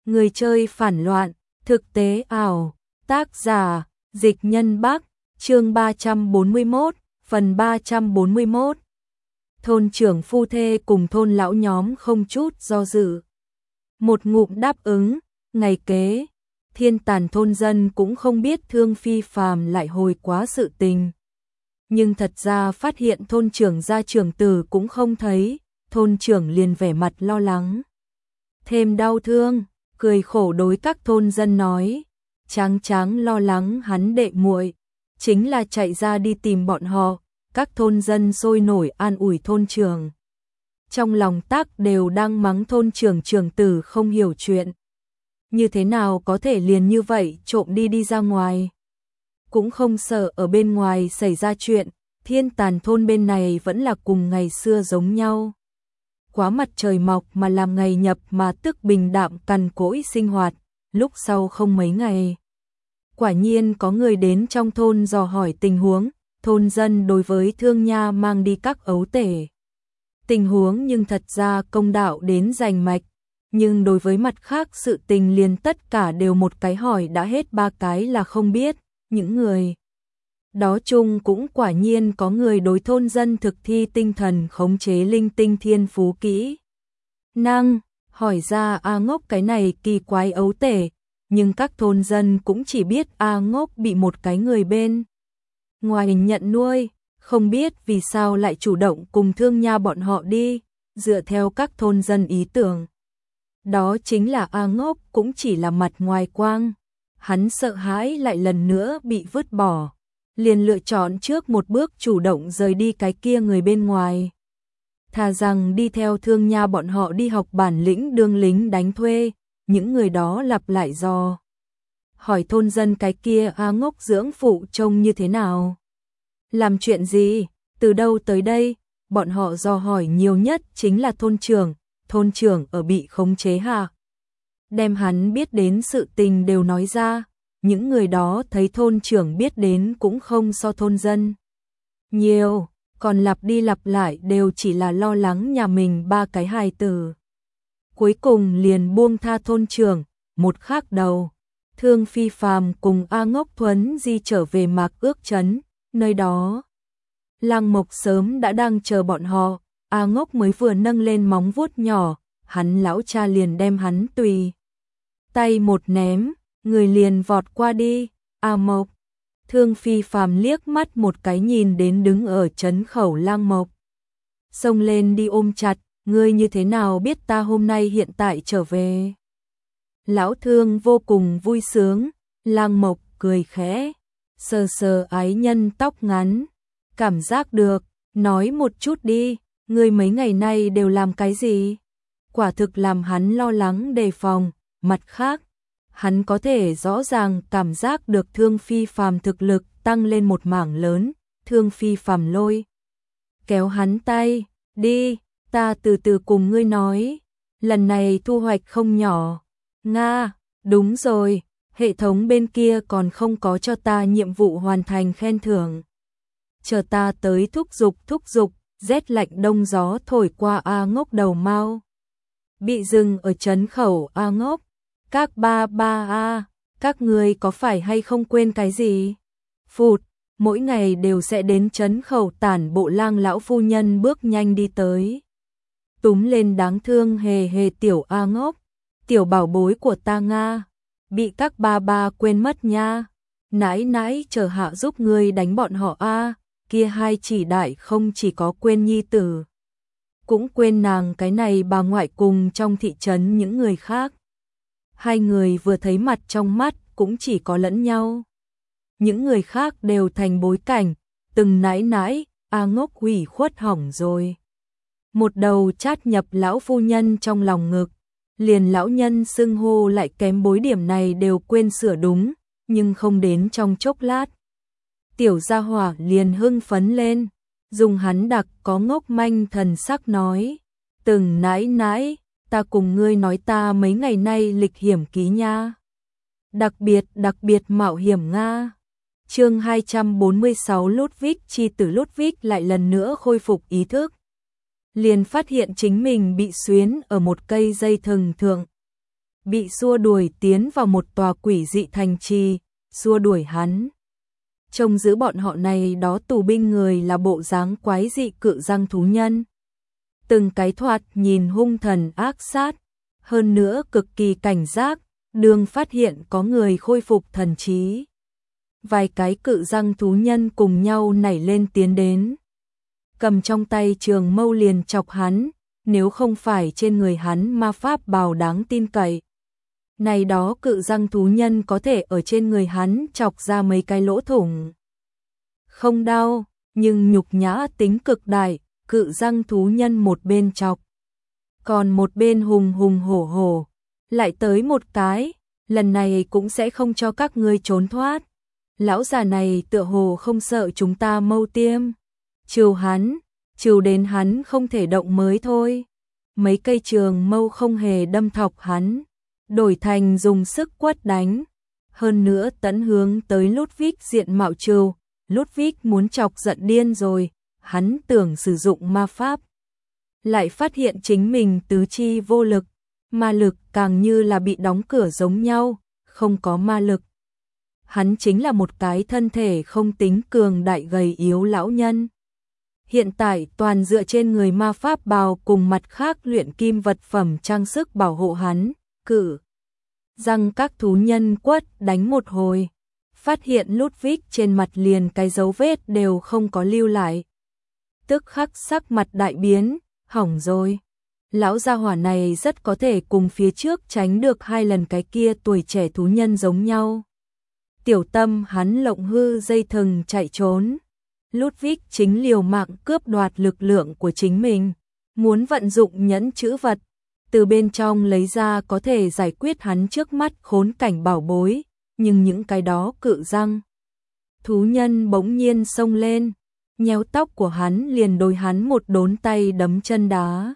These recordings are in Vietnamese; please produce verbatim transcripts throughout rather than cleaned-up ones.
Người chơi phản loạn, thực tế ảo, tác giả, Dịch Nhân Bắc, chương ba trăm bốn mươi mốt, phần ba trăm bốn mươi mốt. Thôn trưởng phu thê cùng thôn lão nhóm không chút do dự. Một ngụm đáp ứng, ngày kế, Thiên Tàn thôn dân cũng không biết Thương Phi Phàm lại hồi quá sự tình. Nhưng thật ra phát hiện thôn trưởng gia trưởng tử cũng không thấy, thôn trưởng liền vẻ mặt lo lắng. Thêm đau thương, cười khổ đối các thôn dân nói, Tráng Tráng lo lắng hắn đệ muội, chính là chạy ra đi tìm bọn họ, các thôn dân sôi nổi an ủi thôn trưởng. Trong lòng tác đều đang mắng thôn trưởng trưởng tử không hiểu chuyện. Như thế nào có thể liền như vậy trộm đi đi ra ngoài. Cũng không sợ ở bên ngoài xảy ra chuyện, Thiên Tàn thôn bên này vẫn là cùng ngày xưa giống nhau. Quá mặt trời mọc mà làm ngày nhập mà tức bình đạm cằn cỗi sinh hoạt, lúc sau không mấy ngày. Quả nhiên có người đến trong thôn dò hỏi tình huống, thôn dân đối với Thương Nha mang đi các ấu tể. Tình huống nhưng thật ra công đạo đến rành mạch, nhưng đối với mặt khác sự tình liền tất cả đều một cái hỏi đã hết ba cái là không biết, những người đó chung cũng quả nhiên có người đối thôn dân thực thi tinh thần khống chế linh tinh thiên phú kỹ. Năng, hỏi ra A Ngốc cái này kỳ quái ấu tể, nhưng các thôn dân cũng chỉ biết A Ngốc bị một cái người bên ngoài nhận nuôi, không biết vì sao lại chủ động cùng Thương Nha bọn họ đi, dựa theo các thôn dân ý tưởng. Đó chính là A Ngốc cũng chỉ là mặt ngoài quang, hắn sợ hãi lại lần nữa bị vứt bỏ, liền lựa chọn trước một bước chủ động rời đi cái kia người bên ngoài. Thà rằng đi theo Thương Nha bọn họ đi học bản lĩnh đương lính đánh thuê, những người đó lặp lại dò hỏi thôn dân cái kia A Ngốc dưỡng phụ trông như thế nào, làm chuyện gì, từ đâu tới đây, bọn họ dò hỏi nhiều nhất chính là thôn trưởng, thôn trưởng ở bị khống chế hạ. Đem hắn biết đến sự tình đều nói ra, những người đó thấy thôn trưởng biết đến cũng không so thôn dân nhiều, còn lặp đi lặp lại đều chỉ là lo lắng nhà mình ba cái hài tử. Cuối cùng liền buông tha thôn trưởng, một khắc đầu, Thương Phi Phàm cùng A Ngốc Thuấn di trở về Mạc Ước trấn, nơi đó Lăng Mộc sớm đã đang chờ bọn họ, A Ngốc mới vừa nâng lên móng vuốt nhỏ, hắn lão cha liền đem hắn tùy tay một ném, người liền vọt qua đi. A Mộc, Thương Phi Phàm liếc mắt một cái nhìn đến đứng ở trấn khẩu Lăng Mộc, xông lên đi ôm chặt, ngươi như thế nào biết ta hôm nay hiện tại trở về? Lão Thương vô cùng vui sướng, Lăng Mộc cười khẽ, sờ sờ ái nhân tóc ngắn, cảm giác được, nói một chút đi, ngươi mấy ngày nay đều làm cái gì? Quả thực làm hắn lo lắng đề phòng, mặt khác, hắn có thể rõ ràng cảm giác được Thương Phi Phàm thực lực tăng lên một mảng lớn, Thương Phi Phàm lôi kéo hắn tay, đi, ta từ từ cùng ngươi nói, lần này thu hoạch không nhỏ. Nga, đúng rồi, hệ thống bên kia còn không có cho ta nhiệm vụ hoàn thành khen thưởng. Chờ ta tới thúc giục thúc giục, rét lạnh đông gió thổi qua A Ngốc đầu mau. Bị dừng ở trấn khẩu A Ngốc, các ba ba A, các người có phải hay không quên cái gì? Phụt, mỗi ngày đều sẽ đến trấn khẩu tản bộ Lang lão phu nhân bước nhanh đi tới. Túm lên đáng thương hề hề tiểu A Ngốc, tiểu bảo bối của ta Nga, bị các ba ba quên mất nha. Nãi nãi chờ hạ giúp ngươi đánh bọn họ a, kia hai chỉ đại không chỉ có quên nhi tử, cũng quên nàng cái này bà ngoại cùng trong thị trấn những người khác. Hai người vừa thấy mặt trong mắt cũng chỉ có lẫn nhau. Những người khác đều thành bối cảnh, từng nãi nãi, A Ngốc hủy khuất hỏng rồi. Một đầu chát nhập lão phu nhân trong lòng ngực, liền lão nhân xưng hô lại kém bối điểm này đều quên sửa đúng, nhưng không đến trong chốc lát. Tiểu gia hỏa liền hưng phấn lên, dùng hắn đặc có ngốc manh thần sắc nói, từng nãi nãi, ta cùng ngươi nói ta mấy ngày nay lịch hiểm ký nha. Đặc biệt đặc biệt mạo hiểm Nga. Chương hai trăm bốn mươi sáu Ludwig chi tử Ludwig lại lần nữa khôi phục ý thức. Liền phát hiện chính mình bị xuyến ở một cây dây thừng thượng. bị xua đuổi tiến vào một tòa quỷ dị thành trì, xua đuổi hắn. Trông giữ bọn họ này đó tù binh người là bộ dáng quái dị cự răng thú nhân. Từng cái thoạt nhìn hung thần ác sát, hơn nữa cực kỳ cảnh giác, đường phát hiện có người khôi phục thần trí. Vài cái cự răng thú nhân cùng nhau nảy lên tiến đến. Cầm trong tay trường mâu liền chọc hắn, nếu không phải trên người hắn ma pháp bào đáng tin cậy. Này đó cự răng thú nhân có thể ở trên người hắn chọc ra mấy cái lỗ thủng. Không đau, nhưng nhục nhã tính cực đại, cự răng thú nhân một bên chọc. Còn một bên hùng hùng hổ hổ, lại tới một cái, lần này cũng sẽ không cho các ngươi trốn thoát. Lão già này tựa hồ không sợ chúng ta mâu tiêm. Trừ hắn, trừ đến hắn không thể động mới thôi. Mấy cây trường mâu không hề đâm thọc hắn, đổi thành dùng sức quất đánh. Hơn nữa tấn hướng tới Ludwig diện mạo trừ. Ludwig muốn chọc giận điên rồi, hắn tưởng sử dụng ma pháp. Lại phát hiện chính mình tứ chi vô lực, ma lực càng như là bị đóng cửa giống nhau, không có ma lực. Hắn chính là một cái thân thể không tính cường đại gầy yếu lão nhân. Hiện tại toàn dựa trên người ma pháp bào cùng mặt khác luyện kim vật phẩm trang sức bảo hộ hắn, cử. Răng các thú nhân quất đánh một hồi. Phát hiện Ludwig trên mặt liền cái dấu vết đều không có lưu lại. Tức khắc sắc mặt đại biến, hỏng rồi. Lão gia hỏa này rất có thể cùng phía trước tránh được hai lần cái kia tuổi trẻ thú nhân giống nhau. Tiểu tâm hắn lộng hư dây thừng chạy trốn. Ludwig chính liều mạng cướp đoạt lực lượng của chính mình, muốn vận dụng nhẫn chữ vật, từ bên trong lấy ra có thể giải quyết hắn trước mắt khốn cảnh bảo bối, nhưng những cái đó cự răng. Thú nhân bỗng nhiên xông lên, nhéo tóc của hắn liền đối hắn một đốn tay đấm chân đá.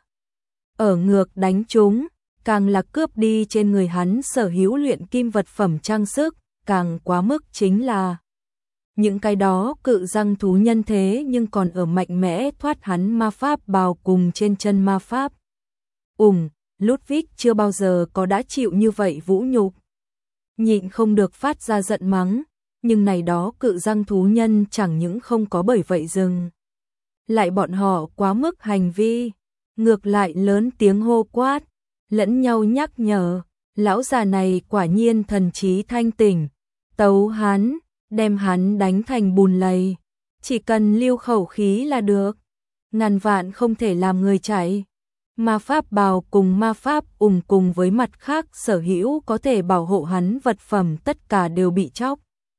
Ở ngược đánh chúng, càng là cướp đi trên người hắn sở hữu luyện kim vật phẩm trang sức, càng quá mức chính là những cái đó cự răng thú nhân thế nhưng còn ở mạnh mẽ thoát hắn ma pháp bào cùng trên chân ma pháp. Ủng, Ludwig chưa bao giờ có đã chịu như vậy vũ nhục. Nhịn không được phát ra giận mắng, nhưng này đó cự răng thú nhân chẳng những không có bởi vậy dừng. Lại bọn họ quá mức hành vi, ngược lại lớn tiếng hô quát, lẫn nhau nhắc nhở, lão già này quả nhiên thần trí thanh tỉnh, tấu hắn, đem hắn đánh thành bùn lầy, chỉ cần lưu khẩu khí là được, ngàn vạn không thể làm người chạy. Ma pháp bào cùng ma pháp ủng cùng với mặt khác sở hữu có thể bảo hộ hắn vật phẩm tất cả đều bị chóc.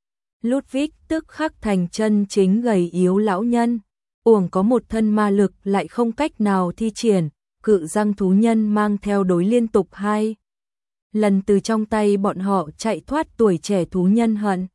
Ludwig tức khắc thành chân chính gầy yếu lão nhân, uổng có một thân ma lực lại không cách nào thi triển, cự răng thú nhân mang theo đối liên tục hai lần từ trong tay bọn họ chạy thoát tuổi trẻ thú nhân hận.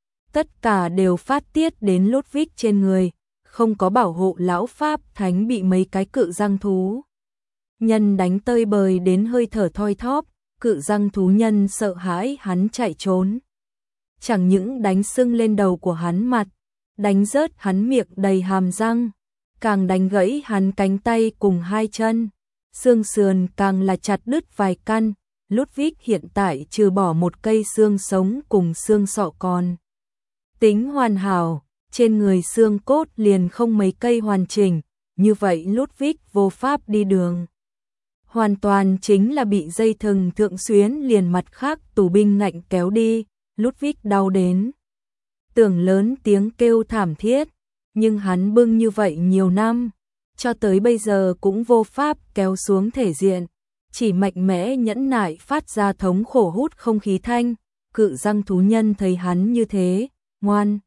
Tất cả đều phát tiết đến Ludwig trên người, không có bảo hộ lão pháp thánh bị mấy cái cự răng thú nhân đánh tơi bời đến hơi thở thoi thóp, cự răng thú nhân sợ hãi hắn chạy trốn. Chẳng những đánh sưng lên đầu của hắn mặt, đánh rớt hắn miệng đầy hàm răng, càng đánh gãy hắn cánh tay cùng hai chân, xương sườn càng là chặt đứt vài căn. Ludwig hiện tại trừ bỏ một cây xương sống cùng xương sọ còn tính hoàn hảo, trên người xương cốt liền không mấy cây hoàn chỉnh, như vậy Ludwig vô pháp đi đường. Hoàn toàn chính là bị dây thừng thượng xuyến liền mặt khác tù binh ngạnh kéo đi, Ludwig đau đến tưởng lớn tiếng kêu thảm thiết, nhưng hắn bưng như vậy nhiều năm, cho tới bây giờ cũng vô pháp kéo xuống thể diện, chỉ mạnh mẽ nhẫn nại phát ra thống khổ hút không khí thanh. Cự răng thú nhân thấy hắn như thế, ngoan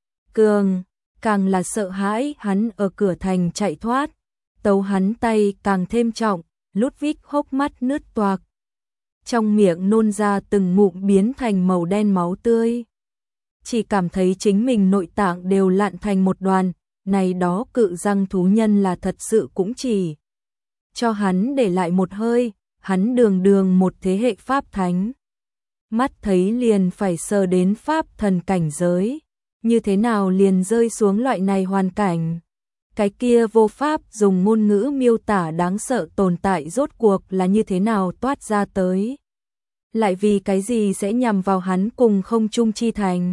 cường, càng là sợ hãi hắn ở cửa thành chạy thoát, tấu hắn tay càng thêm trọng. Ludwig hốc mắt nứt toạc, trong miệng nôn ra từng ngụm biến thành màu đen máu tươi, chỉ cảm thấy chính mình nội tạng đều lạn thành một đoàn. Này đó cự răng thú nhân là thật sự cũng chỉ cho hắn để lại một hơi, hắn đường đường một thế hệ pháp thánh, mắt thấy liền phải sờ đến pháp thần cảnh giới, như thế nào liền rơi xuống loại này hoàn cảnh. Cái kia vô pháp dùng ngôn ngữ miêu tả đáng sợ tồn tại rốt cuộc là như thế nào toát ra tới. lại vì cái gì sẽ nhằm vào hắn cùng không trung chi thành.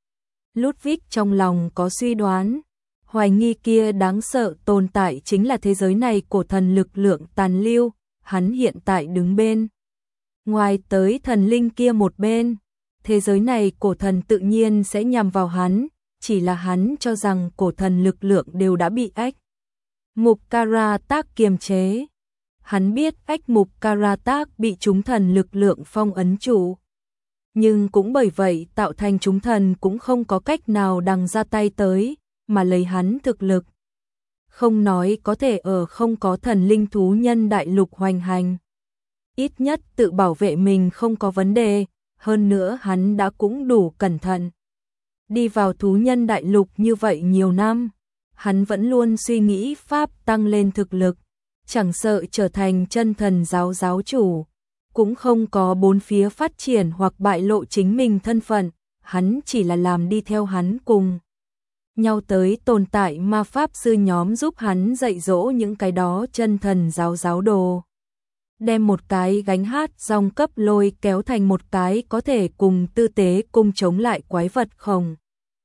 Ludwig trong lòng có suy đoán, hoài nghi kia đáng sợ tồn tại chính là thế giới này cổ thần lực lượng tàn lưu, hắn hiện tại đứng bên ngoài tới thần linh kia một bên, thế giới này cổ thần tự nhiên sẽ nhằm vào hắn, chỉ là hắn cho rằng cổ thần lực lượng đều đã bị ách mục Karatak kiềm chế. Hắn biết ách mục Karatak bị chúng thần lực lượng phong ấn chủ, nhưng cũng bởi vậy tạo thành chúng thần cũng không có cách nào đằng ra tay tới, mà lấy hắn thực lực. Không nói có thể ở không có thần linh thú nhân đại lục hoành hành. Ít nhất tự bảo vệ mình không có vấn đề, hơn nữa hắn đã cũng đủ cẩn thận. Đi vào thú nhân đại lục như vậy nhiều năm, hắn vẫn luôn suy nghĩ pháp tăng lên thực lực, chẳng sợ trở thành chân thần giáo giáo chủ, cũng không có bốn phía phát triển hoặc bại lộ chính mình thân phận, hắn chỉ là làm đi theo hắn cùng nhau tới tồn tại ma pháp sư nhóm giúp hắn dạy dỗ những cái đó chân thần giáo giáo đồ. Đem một cái gánh hát dòng cấp lôi kéo thành một cái có thể cùng tư tế cùng chống lại quái vật khổng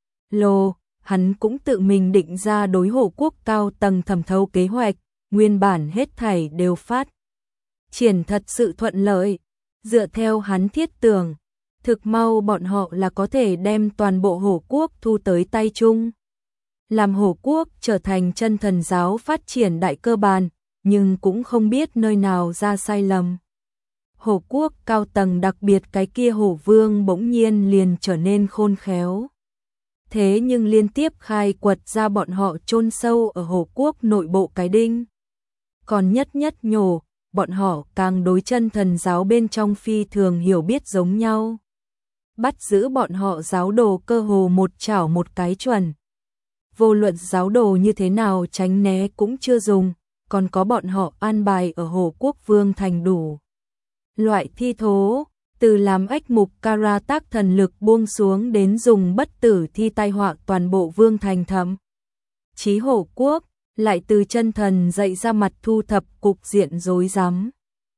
lồ, hắn cũng tự mình định ra đối hộ quốc cao tầng thẩm thấu kế hoạch, nguyên bản hết thảy đều phát triển thật sự thuận lợi, dựa theo hắn thiết tưởng, thực mau bọn họ là có thể đem toàn bộ hổ quốc thu tới tay chung. Làm hổ quốc trở thành chân thần giáo phát triển đại cơ bản, nhưng cũng không biết nơi nào ra sai lầm. Hổ quốc cao tầng đặc biệt cái kia hổ vương bỗng nhiên liền trở nên khôn khéo. Thế nhưng liên tiếp khai quật ra bọn họ chôn sâu ở hổ quốc nội bộ cái đinh. Còn nhất nhất nhổ, bọn họ càng đối chân thần giáo bên trong phi thường hiểu biết giống nhau. Bắt giữ bọn họ giáo đồ cơ hồ một chảo một cái chuẩn. Vô luận giáo đồ như thế nào tránh né cũng chưa dùng, còn có bọn họ an bài ở Hồ Quốc Vương thành đủ. Loại thi thố, từ làm ách mục Karatak thần lực buông xuống đến dùng bất tử thi tai họa toàn bộ Vương thành thậm chí Hồ Quốc, lại từ chân thần dạy ra mặt thu thập cục diện rối rắm.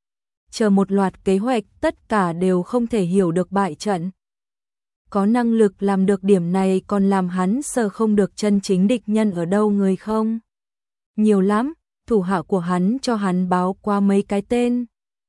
Chờ một loạt kế hoạch tất cả đều không thể hiểu được bại trận. Có năng lực làm được điểm này còn làm hắn sợ không được chân chính địch nhân ở đâu người không? Nhiều lắm, thủ hạ của hắn cho hắn báo qua mấy cái tên.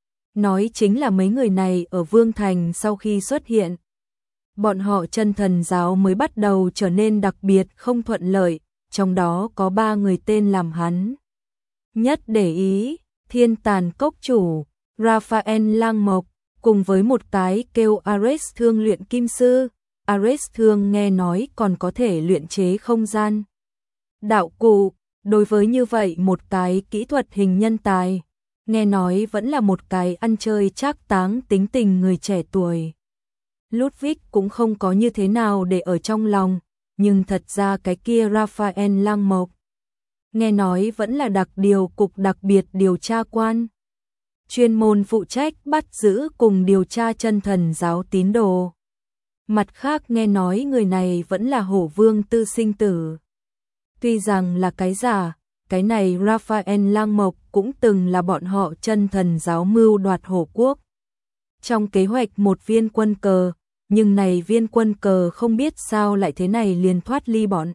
Nói chính là mấy người này ở Vương Thành sau khi xuất hiện. Bọn họ chân thần giáo mới bắt đầu trở nên đặc biệt không thuận lợi, trong đó có ba người tên làm hắn nhất để ý, Thiên Tàn Cốc Chủ, Raphael Lang Mộc, cùng với một cái kêu Ares Thương luyện kim sư. Ares Thương nghe nói còn có thể luyện chế không gian đạo cụ, đối với như vậy một cái kỹ thuật hình nhân tài, nghe nói vẫn là một cái ăn chơi trác táng tính tình người trẻ tuổi. Ludwig cũng không có như thế nào để ở trong lòng, nhưng thật ra cái kia Raphael Lang Mộc, nghe nói vẫn là đặc điều cục đặc biệt điều tra quan, chuyên môn phụ trách bắt giữ cùng điều tra chân thần giáo tín đồ. Mặt khác nghe nói người này vẫn là hổ vương tư sinh tử. Tuy rằng là cái giả, cái này Raphael Lang Mộc cũng từng là bọn họ chân thần giáo mưu đoạt hổ quốc. Trong kế hoạch một viên quân cờ, nhưng này viên quân cờ không biết sao lại thế này liền thoát ly bọn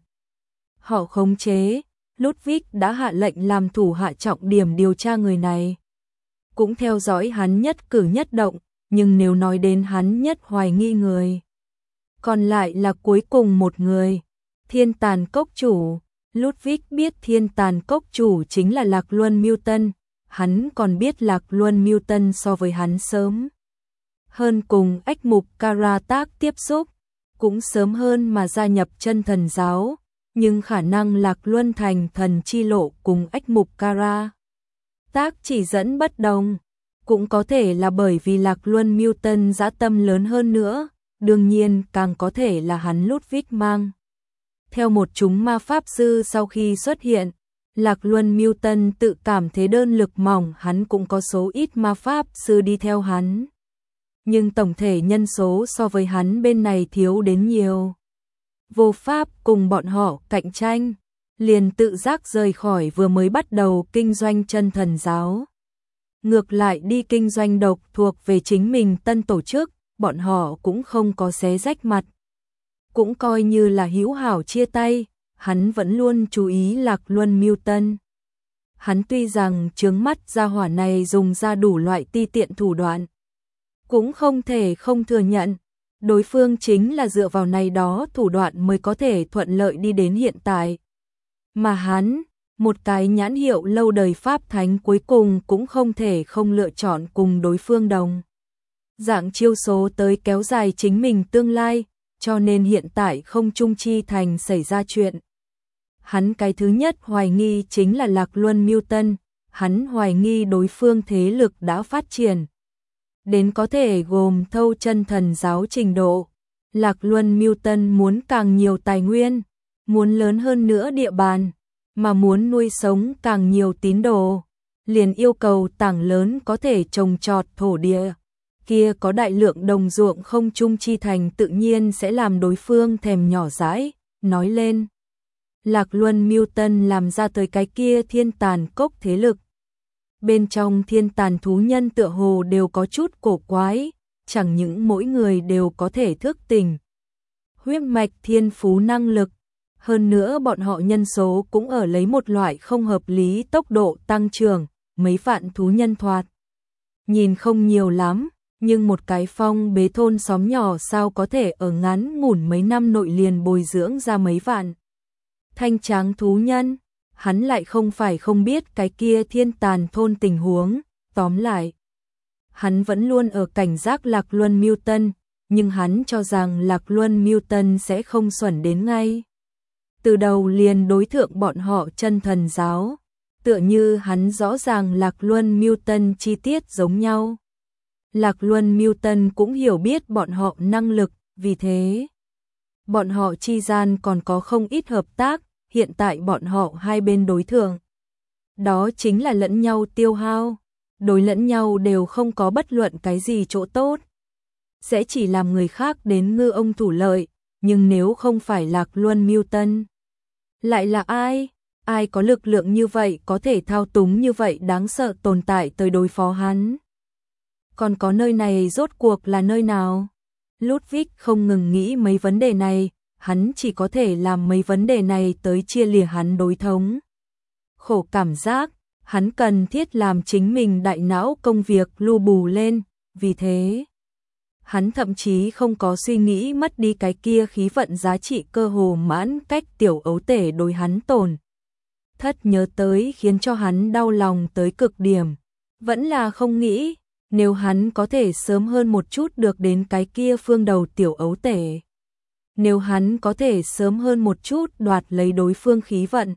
họ khống chế. Ludwig đã hạ lệnh làm thủ hạ trọng điểm điều tra người này, cũng theo dõi hắn nhất cử nhất động, nhưng nếu nói đến hắn nhất hoài nghi người, còn lại là cuối cùng một người, Thiên Tàn Cốc Chủ. Ludwig biết Thiên Tàn Cốc Chủ chính là Lạc Luân Mưu Tân, hắn còn biết Lạc Luân Mưu Tân so với hắn sớm hơn cùng ách mục Karatak tiếp xúc, cũng sớm hơn mà gia nhập chân thần giáo, nhưng khả năng Lạc Luân thành thần chi lộ cùng ách mục Karatak chỉ dẫn bất đồng, cũng có thể là bởi vì Lạc Luân Mưu Tân dã tâm lớn hơn nữa, đương nhiên càng có thể là hắn Ludwig mang theo một chúng ma pháp sư. Sau khi xuất hiện, Lạc Luân Mưu Tân tự cảm thế đơn lực mỏng, hắn cũng có số ít ma pháp sư đi theo hắn, nhưng tổng thể nhân số so với hắn bên này thiếu đến nhiều, vô pháp cùng bọn họ cạnh tranh, liền tự giác rời khỏi vừa mới bắt đầu kinh doanh chân thần giáo. ngược lại đi kinh doanh độc thuộc về chính mình tân tổ chức, bọn họ cũng không có xé rách mặt. Cũng coi như là hữu hảo chia tay, hắn vẫn luôn chú ý Lạc Luân Mưu Tân. Hắn tuy rằng chướng mắt gia hỏa này dùng ra đủ loại ti tiện thủ đoạn, cũng không thể không thừa nhận, đối phương chính là dựa vào này đó thủ đoạn mới có thể thuận lợi đi đến hiện tại. Mà hắn, một cái nhãn hiệu lâu đời Pháp Thánh cuối cùng cũng không thể không lựa chọn cùng đối phương đồng dạng chiêu số tới kéo dài chính mình tương lai, cho nên hiện tại không Trung Chi Thành xảy ra chuyện. Hắn cái thứ nhất hoài nghi chính là Lạc Luân Mưu Tân, hắn hoài nghi đối phương thế lực đã phát triển đến có thể gồm thâu chân thần giáo trình độ. Lạc Luân Mưu Tân muốn càng nhiều tài nguyên, muốn lớn hơn nữa địa bàn, mà muốn nuôi sống càng nhiều tín đồ, liền yêu cầu tảng lớn có thể trồng trọt thổ địa. Kia có đại lượng đồng ruộng không Trung Chi Thành tự nhiên sẽ làm đối phương thèm nhỏ dãi, nói lên. Lạc Luân Mưu Tân làm ra tới cái kia thiên tàn cốc thế lực. Bên trong thiên tàn thú nhân tựa hồ đều có chút cổ quái, chẳng những mỗi người đều có thể thức tỉnh huyết mạch thiên phú năng lực, hơn nữa bọn họ nhân số cũng ở lấy một loại không hợp lý tốc độ tăng trưởng, mấy vạn thú nhân thoạt. Nhìn không nhiều lắm, nhưng một cái phong bế thôn xóm nhỏ sao có thể ở ngắn ngủn mấy năm nội liền bồi dưỡng ra mấy vạn thanh tráng thú nhân. Hắn lại không phải không biết cái kia thiên tàn thôn tình huống, tóm lại. Hắn vẫn luôn ở cảnh giác Lạc Luân Mưu Tân, nhưng hắn cho rằng Lạc Luân Mưu Tân sẽ không xuẩn đến ngay. Từ đầu liền đối thượng bọn họ chân thần giáo, tựa như hắn rõ ràng Lạc Luân Mưu Tân chi tiết giống nhau. Lạc Luân Mưu Tân cũng hiểu biết bọn họ năng lực, vì thế bọn họ chi gian còn có không ít hợp tác. Hiện tại bọn họ hai bên đối thượng, đó chính là lẫn nhau tiêu hao, đối lẫn nhau đều không có bất luận cái gì chỗ tốt, sẽ chỉ làm người khác đến ngư ông thủ lợi, nhưng nếu không phải Lạc Luân Mưu Tân, lại là ai? Ai có lực lượng như vậy có thể thao túng như vậy đáng sợ tồn tại tới đối phó hắn? Còn có nơi này rốt cuộc là nơi nào? Ludwig không ngừng nghĩ mấy vấn đề này. Hắn chỉ có thể làm mấy vấn đề này tới chia lìa hắn đối thống. Khổ cảm giác, hắn cần thiết làm chính mình đại não công việc lưu bù lên, vì thế hắn thậm chí không có suy nghĩ mất đi cái kia khí vận giá trị cơ hồ mãn cách tiểu ấu tể đối hắn tổn. Thất nhớ tới khiến cho hắn đau lòng tới cực điểm, vẫn là không nghĩ, nếu hắn có thể sớm hơn một chút được đến cái kia phương đầu tiểu ấu tể. Nếu hắn có thể sớm hơn một chút đoạt lấy đối phương khí vận,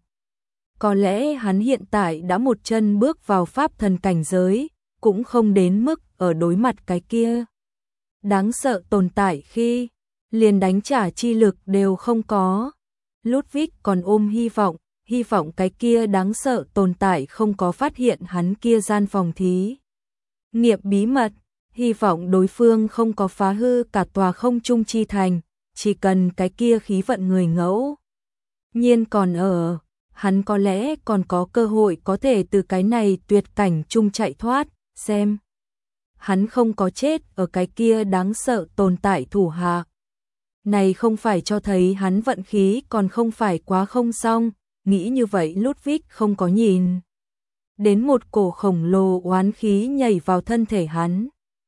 có lẽ hắn hiện tại đã một chân bước vào pháp thần cảnh giới, cũng không đến mức ở đối mặt cái kia. Đáng sợ tồn tại khi liền đánh trả chi lực đều không có. Ludwig còn ôm hy vọng, hy vọng cái kia đáng sợ tồn tại không có phát hiện hắn kia gian phòng thí nghiệm bí mật, hy vọng đối phương không có phá hư cả tòa không Trung Chi Thành. Chỉ cần cái kia khí vận người ngẫu nhiên còn ở, hắn có lẽ còn có cơ hội có thể từ cái này tuyệt cảnh chung chạy thoát, xem. Hắn không có chết ở cái kia đáng sợ tồn tại thủ hạ. Này không phải cho thấy hắn vận khí còn không phải quá không xong, nghĩ như vậy Ludwig không có nhìn. Đến một cổ khổng lồ oán khí nhảy vào thân thể hắn.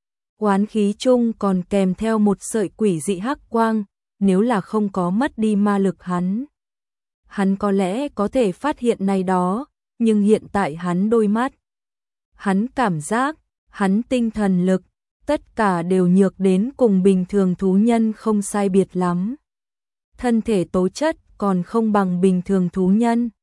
Oán khí chung còn kèm theo một sợi quỷ dị hắc quang. Nếu là không có mất đi ma lực hắn, hắn có lẽ có thể phát hiện này đó, nhưng hiện tại hắn đôi mắt, hắn cảm giác, hắn tinh thần lực, tất cả đều nhược đến cùng bình thường thú nhân không sai biệt lắm. Thân thể tố chất còn không bằng bình thường thú nhân.